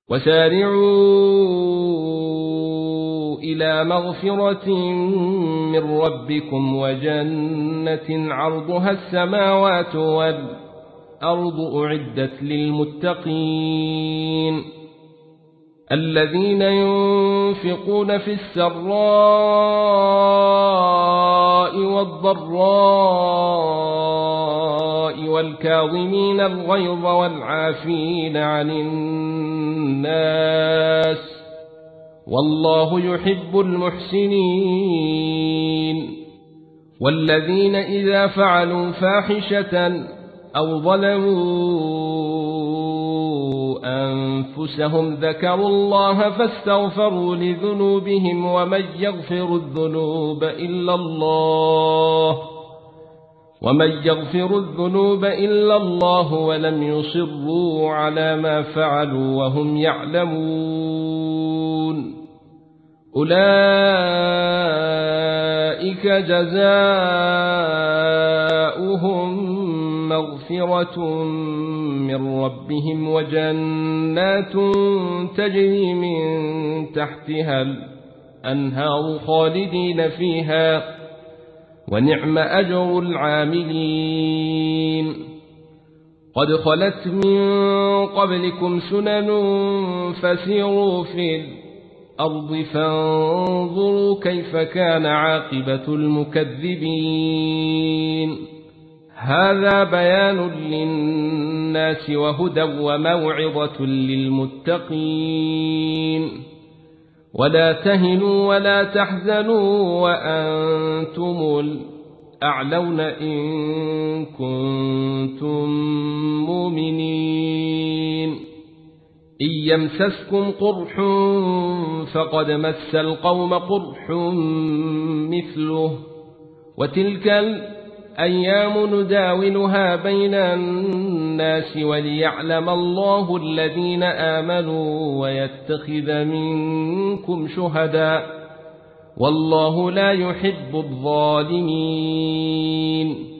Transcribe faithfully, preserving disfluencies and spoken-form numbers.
وسارعوا إلى مغفرة من ربكم وجنة عرضها السماوات والأرض أعدت للمتقين الذين ينفقون في السراء والضراء والكاظمين الغيظ والعافين عن الناس والله يحب المحسنين والذين إذا فعلوا فاحشة أو ظلموا أنفسهم ذكروا الله فاستغفروا لذنوبهم ومن يغفر الذنوب إلا الله ومن يغفر الذنوب إلا الله ولم يصروا على ما فعلوا وهم يعلمون أولئك جزاؤهم مغفرة من ربهم وجنات تجري من تحتها الأنهار خالدين فيها ونعم أجر العاملين قد خلت من قبلكم سنن فسيروا في الأرض فانظروا كيف كان عاقبة المكذبين هذا بيان للناس وهدى وموعظة للمتقين ولا تهنوا ولا تحزنوا وأنتم الأعلون إن كنتم مؤمنين إن يمسسكم قرح فقد مس القوم قرح مثله وتلك الأيام نداولها بين الناس وليعلم الله الذين آمنوا ويتخذ منكم شهداء والله لا يحب الظالمين